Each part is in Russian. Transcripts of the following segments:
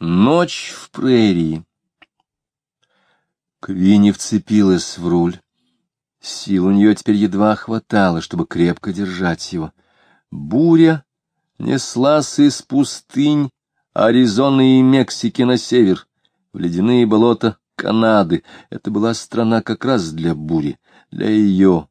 Ночь в прерии. Квинни вцепилась в руль. Сил у нее теперь едва хватало, чтобы крепко держать его. Буря неслась из пустынь Аризоны и Мексики на север, в ледяные болота Канады. Это была страна как раз для бури, для ее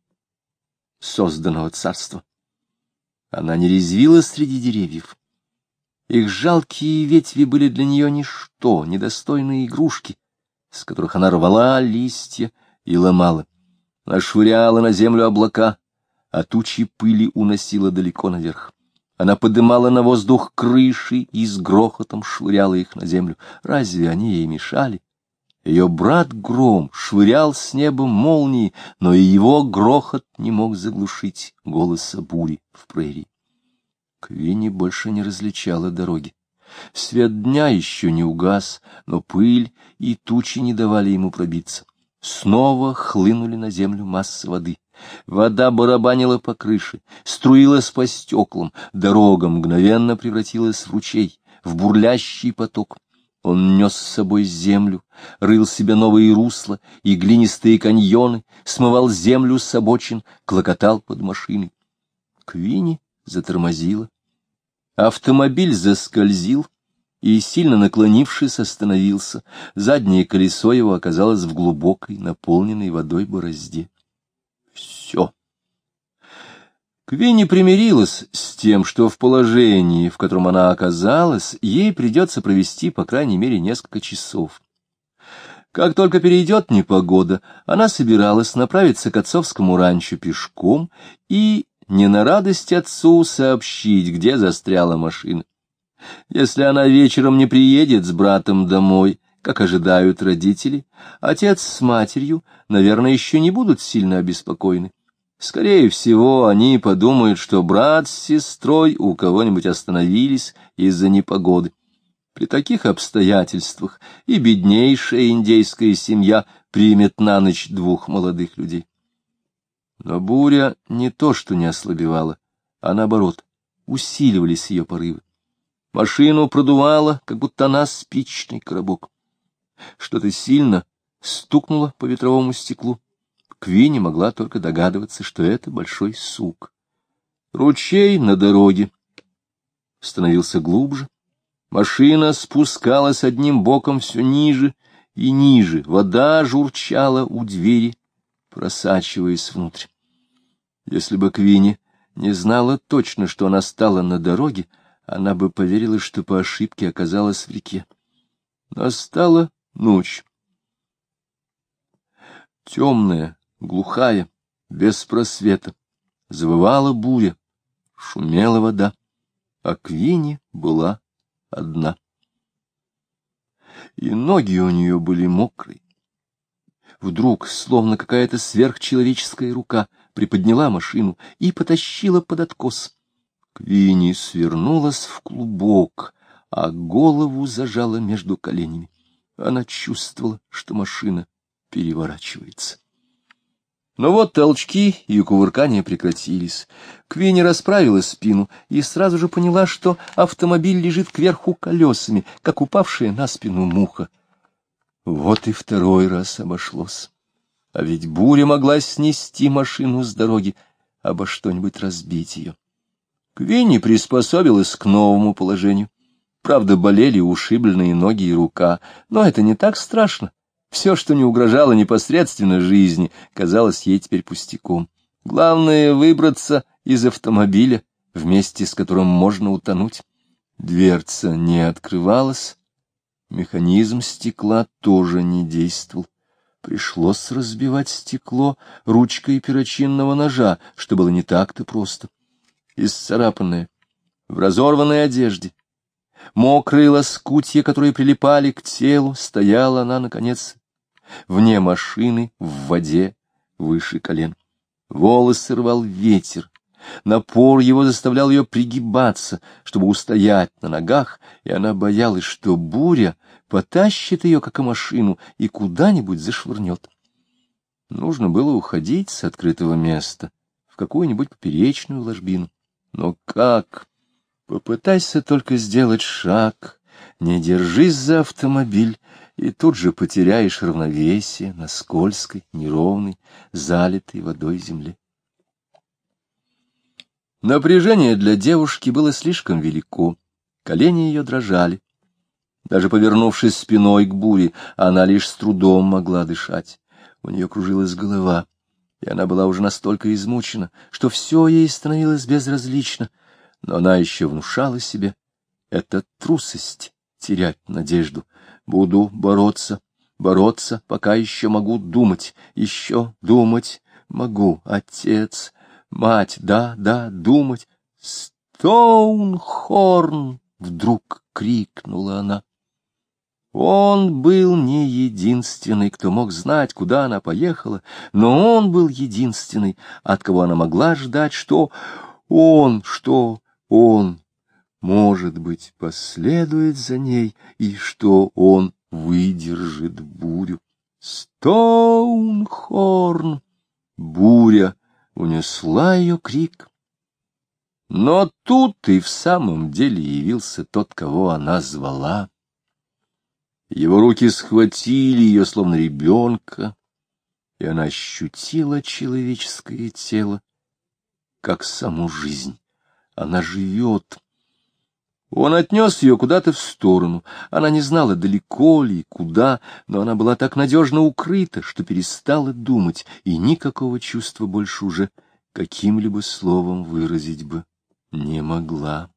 созданного царства. Она не резвилась среди деревьев. Их жалкие ветви были для нее ничто, недостойные игрушки, с которых она рвала листья и ломала. Она швыряла на землю облака, а тучи пыли уносила далеко наверх. Она подымала на воздух крыши и с грохотом швыряла их на землю. Разве они ей мешали? Ее брат Гром швырял с неба молнии, но и его грохот не мог заглушить голоса бури в прерии. Квинни больше не различала дороги. Свет дня еще не угас, но пыль и тучи не давали ему пробиться. Снова хлынули на землю массы воды. Вода барабанила по крыше, струилась по стеклам, дорога мгновенно превратилась в ручей, в бурлящий поток. Он нес с собой землю, рыл себе новые русла и глинистые каньоны, смывал землю с обочин, клокотал под машиной. Квинни затормозила. Автомобиль заскользил и, сильно наклонившись, остановился. Заднее колесо его оказалось в глубокой, наполненной водой борозде. Все. Квинни примирилась с тем, что в положении, в котором она оказалась, ей придется провести, по крайней мере, несколько часов. Как только перейдет непогода, она собиралась направиться к отцовскому ранчо пешком и не на радость отцу сообщить, где застряла машина. Если она вечером не приедет с братом домой, как ожидают родители, отец с матерью, наверное, еще не будут сильно обеспокоены. Скорее всего, они подумают, что брат с сестрой у кого-нибудь остановились из-за непогоды. При таких обстоятельствах и беднейшая индейская семья примет на ночь двух молодых людей. Но буря не то что не ослабевала, а наоборот, усиливались ее порывы. Машину продувало, как будто она спичечный коробок. Что-то сильно стукнуло по ветровому стеклу. Квинни могла только догадываться, что это большой сук. Ручей на дороге становился глубже. Машина спускалась одним боком все ниже и ниже. Вода журчала у двери, просачиваясь внутрь. Если бы Квинни не знала точно, что она стала на дороге, она бы поверила, что по ошибке оказалась в реке. Настала ночь. Темная, глухая, без просвета. Завывала буря, шумела вода, а Квинни была одна. И ноги у нее были мокрые. Вдруг, словно какая-то сверхчеловеческая рука, приподняла машину и потащила под откос. Квинни свернулась в клубок, а голову зажала между коленями. Она чувствовала, что машина переворачивается. Но вот толчки и кувыркания прекратились. Квинни расправила спину и сразу же поняла, что автомобиль лежит кверху колесами, как упавшая на спину муха. Вот и второй раз обошлось. А ведь буря могла снести машину с дороги, обо что-нибудь разбить ее. Квинни приспособилась к новому положению. Правда, болели ушибленные ноги и рука, но это не так страшно. Все, что не угрожало непосредственно жизни, казалось ей теперь пустяком. Главное — выбраться из автомобиля, вместе с которым можно утонуть. Дверца не открывалась, механизм стекла тоже не действовал. Пришлось разбивать стекло ручкой перочинного ножа, что было не так-то просто. Исцарапанная, в разорванной одежде, мокрые лоскутья, которые прилипали к телу, стояла она, наконец, вне машины, в воде, выше колен. Волосы рвал ветер. Напор его заставлял ее пригибаться, чтобы устоять на ногах, и она боялась, что буря потащит ее, как и машину, и куда-нибудь зашвырнет. Нужно было уходить с открытого места в какую-нибудь поперечную ложбину. Но как? Попытайся только сделать шаг, Не держись за автомобиль, и тут же потеряешь равновесие на скользкой, неровной, залитой водой земле. Напряжение для девушки было слишком велико, колени ее дрожали. Даже повернувшись спиной к буре, она лишь с трудом могла дышать. У нее кружилась голова, и она была уже настолько измучена, что все ей становилось безразлично, но она еще внушала себе: это трусость терять надежду. Буду бороться, бороться, пока еще могу думать, еще думать могу, отец, мать, да, думать. «Стоунхорн!» — вдруг крикнула она. Он был не единственный, кто мог знать, куда она поехала, но он был единственный, от кого она могла ждать, что он, может быть, последует за ней, и что он выдержит бурю. Стоунхорн! Буря унесла ее крик. Но тут и в самом деле явился тот, кого она звала. Его руки схватили ее, словно ребенка, и она ощутила человеческое тело, как саму жизнь. Она живет. Он отнес ее куда-то в сторону. Она не знала, далеко ли, куда, но она была так надежно укрыта, что перестала думать, и никакого чувства больше уже каким-либо словом выразить бы не могла.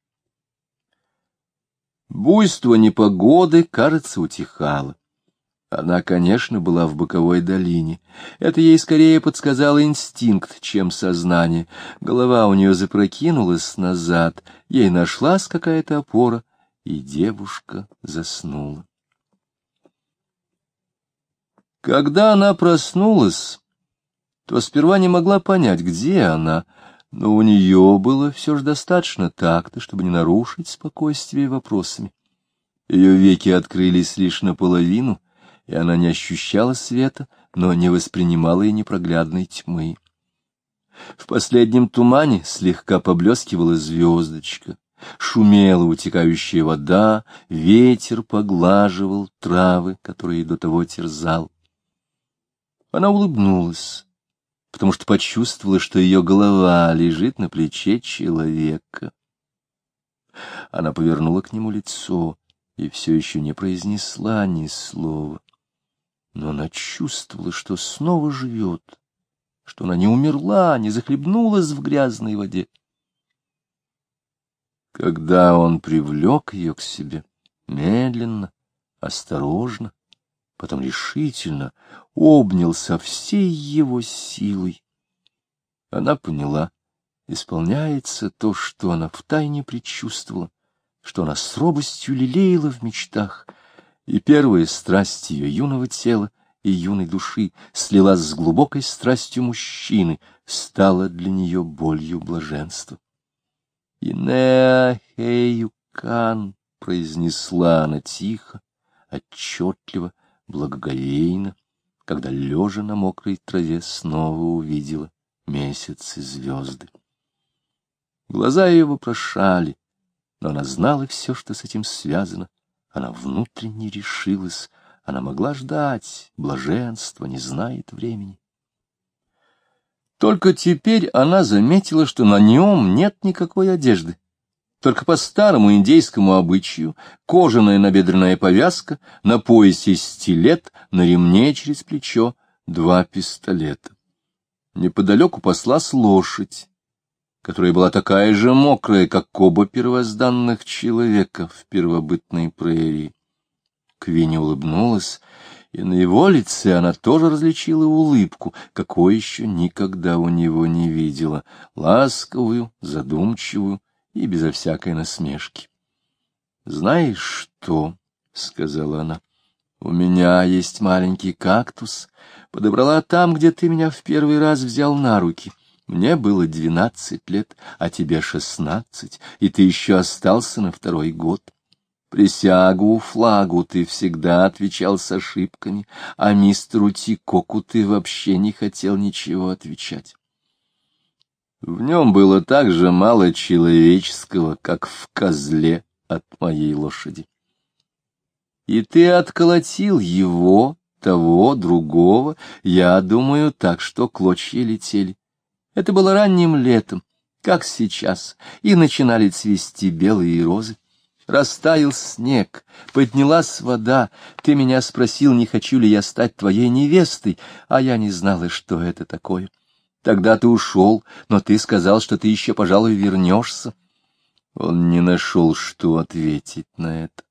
Буйство непогоды, кажется, утихало. Она, конечно, была в боковой долине. Это ей скорее подсказал инстинкт, чем сознание. Голова у нее запрокинулась назад, ей нашлась какая-то опора, и девушка заснула. Когда она проснулась, то сперва не могла понять, где она, но у нее было все же достаточно такта, чтобы не нарушить спокойствие вопросами. Ее веки открылись лишь наполовину, и она не ощущала света, но не воспринимала и непроглядной тьмы. В последнем тумане слегка поблескивала звездочка, шумела утекающая вода, ветер поглаживал травы, которые до того терзал. Она улыбнулась, потому что почувствовала, что ее голова лежит на плече человека. Она повернула к нему лицо и все еще не произнесла ни слова. Но она чувствовала, что снова живет, что она не умерла, не захлебнулась в грязной воде. Когда он привлек ее к себе, медленно, осторожно, потом решительно обнял со всей его силой, она поняла, исполняется то, что она втайне предчувствовала, что она с робостью лелеяла в мечтах, и первая страсть ее юного тела и юной души слилась с глубокой страстью мужчины, стала для нее болью блаженства. «Инеахеюкан», — произнесла она тихо, отчетливо, благоговейно, когда, лежа на мокрой траве, снова увидела месяц и звезды. Глаза ее вопрошали, но она знала все, что с этим связано. Она внутренне решилась, она могла ждать, блаженство не знает времени. Только теперь она заметила, что на нем нет никакой одежды. Только по старому индейскому обычаю кожаная набедренная повязка, на поясе стилет, на ремне через плечо 2 пистолета. Неподалеку паслась лошадь, которая была такая же мокрая, как оба первозданных человека в первобытной прерии. Квинни улыбнулась, и на его лице она тоже различила улыбку, какой еще никогда у него не видела, ласковую, задумчивую и безо всякой насмешки. — Знаешь что? — сказала она. — У меня есть маленький кактус. Подобрала там, где ты меня в первый раз взял на руки. Мне было 12 лет, а тебе 16, и ты еще остался на 2-й год. Присягу флагу ты всегда отвечал с ошибками, а мистеру Тикоку ты вообще не хотел ничего отвечать. В нем было так же мало человеческого, как в козле от моей лошади. И ты отколотил его, того, другого, я думаю, так что клочья летели. Это было ранним летом, как сейчас, и начинали цвести белые розы. Растаял снег, поднялась вода. Ты меня спросил, не хочу ли я стать твоей невестой, а я не знала, что это такое. Тогда ты ушел, но ты сказал, что ты еще, пожалуй, вернешься. Он не нашел, что ответить на это.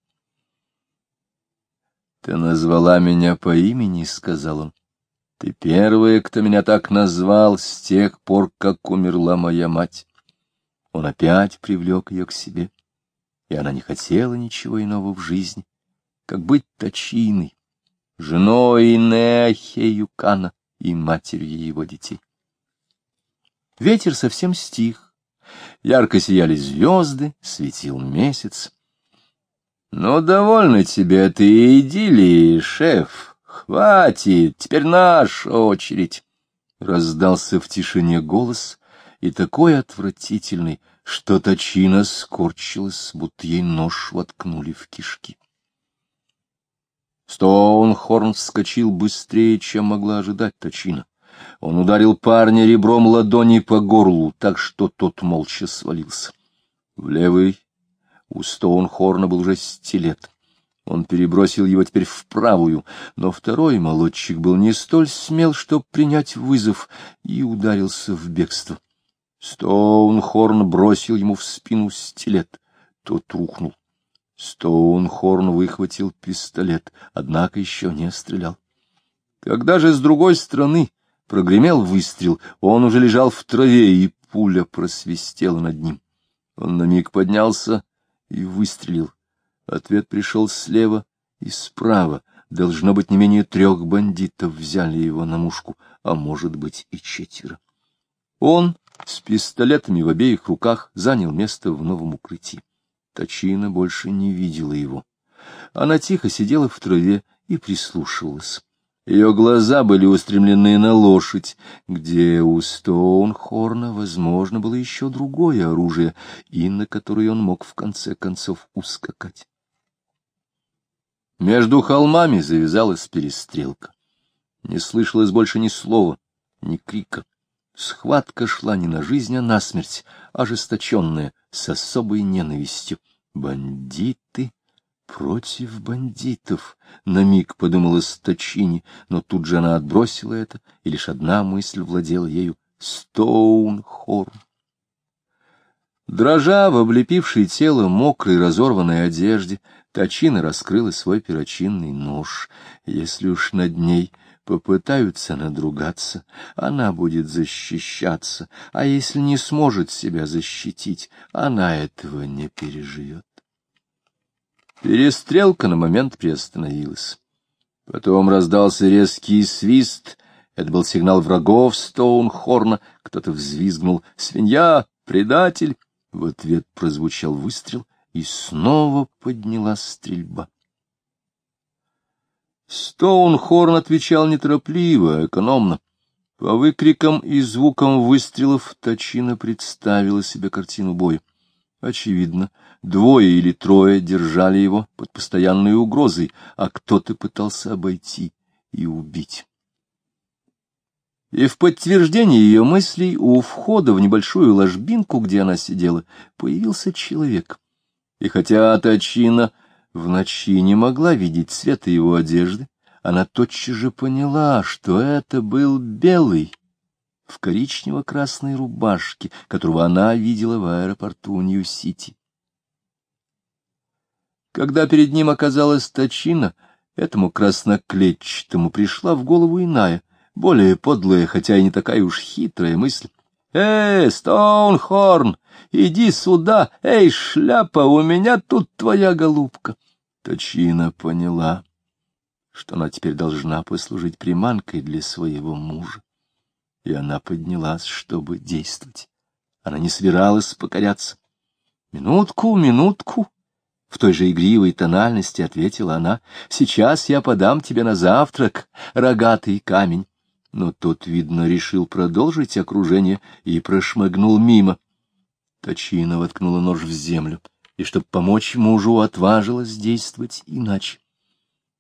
«Ты назвала меня по имени», — сказал он. «Ты первая, кто меня так назвал с тех пор, как умерла моя мать». Он опять привлек ее к себе, и она не хотела ничего иного в жизни, как быть Тачиной, женой Неахеюкана и матерью его детей. Ветер совсем стих, ярко сияли звезды, светил месяц. «Ну, довольно тебе этой идиллии, шеф. Хватит, теперь наша очередь!» Раздался в тишине голос, и такой отвратительный, что Тачина скорчилась, будто ей нож воткнули в кишки. Стоунхорн вскочил быстрее, чем могла ожидать Тачина. Он ударил парня ребром ладони по горлу, так что тот молча свалился. В левый у Стоунхорна был уже стилет. Он перебросил его теперь в правую, но второй молодчик был не столь смел, чтобы принять вызов, и ударился в бегство. Стоунхорн бросил ему в спину стилет. Тот рухнул. Стоунхорн выхватил пистолет, однако еще не стрелял. Когда же с другой стороны прогремел выстрел, он уже лежал в траве, и пуля просвистела над ним. Он на миг поднялся и выстрелил. Ответ пришел слева и справа. Должно быть, не менее 3 бандитов взяли его на мушку, а может быть и 4. Он с пистолетами в обеих руках занял место в новом укрытии. Тачина больше не видела его. Она тихо сидела в траве и прислушивалась. Ее глаза были устремлены на лошадь, где у Стоунхорна, возможно, было еще другое оружие, и на которое он мог в конце концов ускакать. Между холмами завязалась перестрелка. Не слышалось больше ни слова, ни крика. Схватка шла не на жизнь, а на смерть, ожесточенная, с особой ненавистью. Бандиты против бандитов, на миг подумала Тачине, но тут же она отбросила это, и лишь одна мысль владела ею — Стоунхорн. Дрожа в облепившей тело мокрой разорванной одежде, Тачина раскрыла свой перочинный нож. Если уж над ней попытаются надругаться, она будет защищаться, а если не сможет себя защитить, она этого не переживет. Перестрелка на момент приостановилась. Потом раздался резкий свист. Это был сигнал врагов Стоунхорна. Кто-то взвизгнул: «Свинья! Предатель!» В ответ прозвучал выстрел, и снова поднялась стрельба. Стоунхорн отвечал неторопливо, экономно. По выкрикам и звукам выстрелов Тачина представила себе картину боя. Очевидно, 2 или 3 держали его под постоянной угрозой, а кто-то пытался обойти и убить. И в подтверждение ее мыслей у входа в небольшую ложбинку, где она сидела, появился человек. И хотя Тачина в ночи не могла видеть цвета его одежды, она тотчас же поняла, что это был белый в коричнево-красной рубашке, которого она видела в аэропорту Нью-Сити. Когда перед ним оказалась Тачина, этому красноклетчатому пришла в голову иная, более подлая, хотя и не такая уж хитрая мысль. Стоунхорн, иди сюда! Эй, шляпа, у меня тут твоя голубка!» Тачина поняла, что она теперь должна послужить приманкой для своего мужа. И она поднялась, чтобы действовать. Она не собиралась покоряться. «Минутку, минутку!» — в той же игривой тональности ответила она. «Сейчас я подам тебе на завтрак рогатый камень». Но тот, видно, решил продолжить окружение и прошмыгнул мимо. Тачина воткнула нож в землю, и, чтобы помочь мужу, отважилась действовать иначе.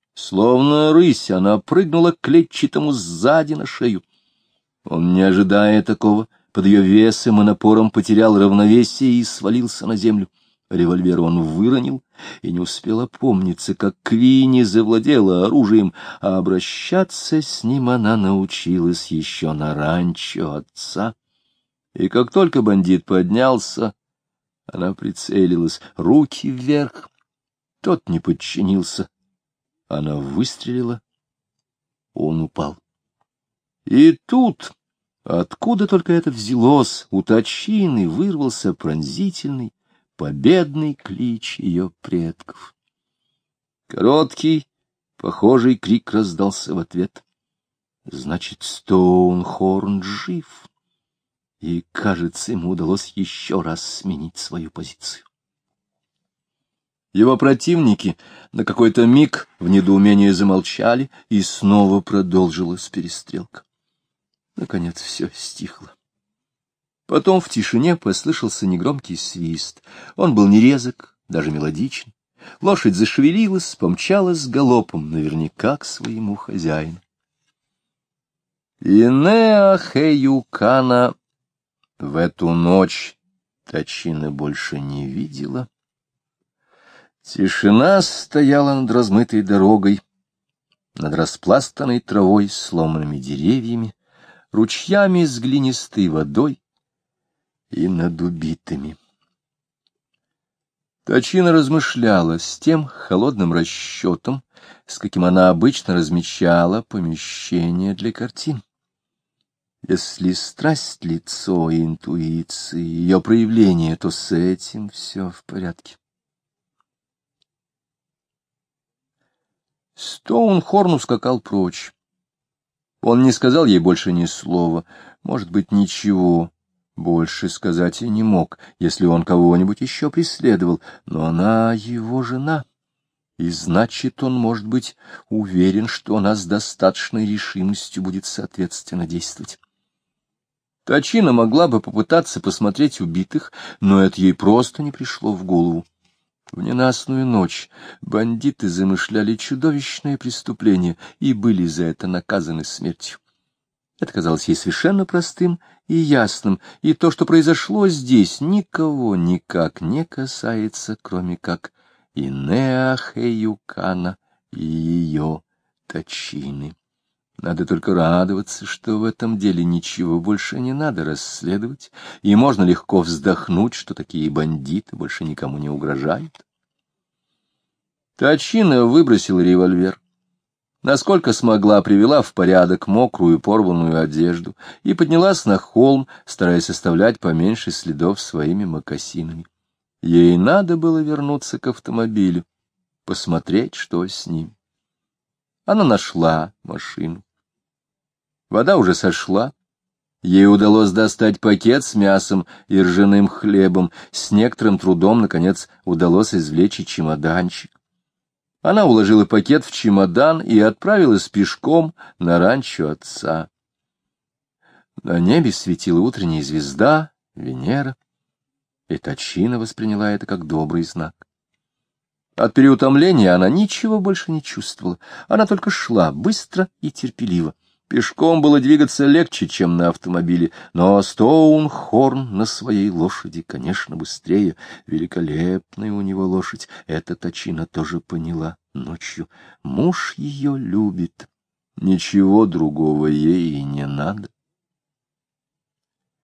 Словно рысь, она прыгнула к клетчатому сзади на шею. Он, не ожидая такого, под ее весом и напором потерял равновесие и свалился на землю. Револьвер он выронил и не успел опомниться, как Квинни завладела оружием, а обращаться с ним она научилась еще на ранчо отца. И как только бандит поднялся, она прицелилась, руки вверх. Тот не подчинился. Она выстрелила, он упал. И тут, откуда только это взялось, у Точины вырвался пронзительный, победный клич ее предков. Короткий, похожий крик раздался в ответ. Значит, Стоунхорн жив. И, кажется, ему удалось еще раз сменить свою позицию. Его противники на какой-то миг в недоумении замолчали, и снова продолжилась перестрелка. Наконец все стихло. Потом в тишине послышался негромкий свист. Он был не резок, даже мелодичен. Лошадь зашевелилась, помчалась галопом, наверняка к своему хозяину. Инеа Хеюкана в эту ночь Точина больше не видела. Тишина стояла над размытой дорогой, над распластанной травой, сломанными деревьями, ручьями с глинистой водой и над убитыми. Точина размышляла с тем холодным расчетом, с каким она обычно размечала помещение для картин. Если страсть — лицо и интуиции, ее проявление, то с этим все в порядке. Стоунхорн ускакал прочь. Он не сказал ей больше ни слова, может быть, ничего больше сказать и не мог, если он кого-нибудь еще преследовал, но она его жена, и значит, он может быть уверен, что она с достаточной решимостью будет соответственно действовать. Точина могла бы попытаться посмотреть убитых, но это ей просто не пришло в голову. В ненастную ночь бандиты замышляли чудовищное преступление и были за это наказаны смертью. Это казалось ей совершенно простым и ясным, и то, что произошло здесь, никого никак не касается, кроме как Инеа Хеюкана и ее Точины. Надо только радоваться, что в этом деле ничего больше не надо расследовать, и можно легко вздохнуть, что такие бандиты больше никому не угрожают. Точина выбросила револьвер. Насколько смогла, привела в порядок мокрую порванную одежду и поднялась на холм, стараясь оставлять поменьше следов своими мокасинами. Ей надо было вернуться к автомобилю, посмотреть, что с ним. Она нашла машину. Вода уже сошла. Ей удалось достать пакет с мясом и ржаным хлебом. С некоторым трудом, наконец, удалось извлечь и чемоданчик. Она уложила пакет в чемодан и отправилась пешком на ранчо отца. На небе светила утренняя звезда, Венера, и Точина восприняла это как добрый знак. От переутомления она ничего больше не чувствовала, она только шла быстро и терпеливо. Пешком было двигаться легче, чем на автомобиле, но Стоунхорн на своей лошади, конечно, быстрее. Великолепная у него лошадь, это Точина тоже поняла ночью. Муж ее любит, ничего другого ей и не надо.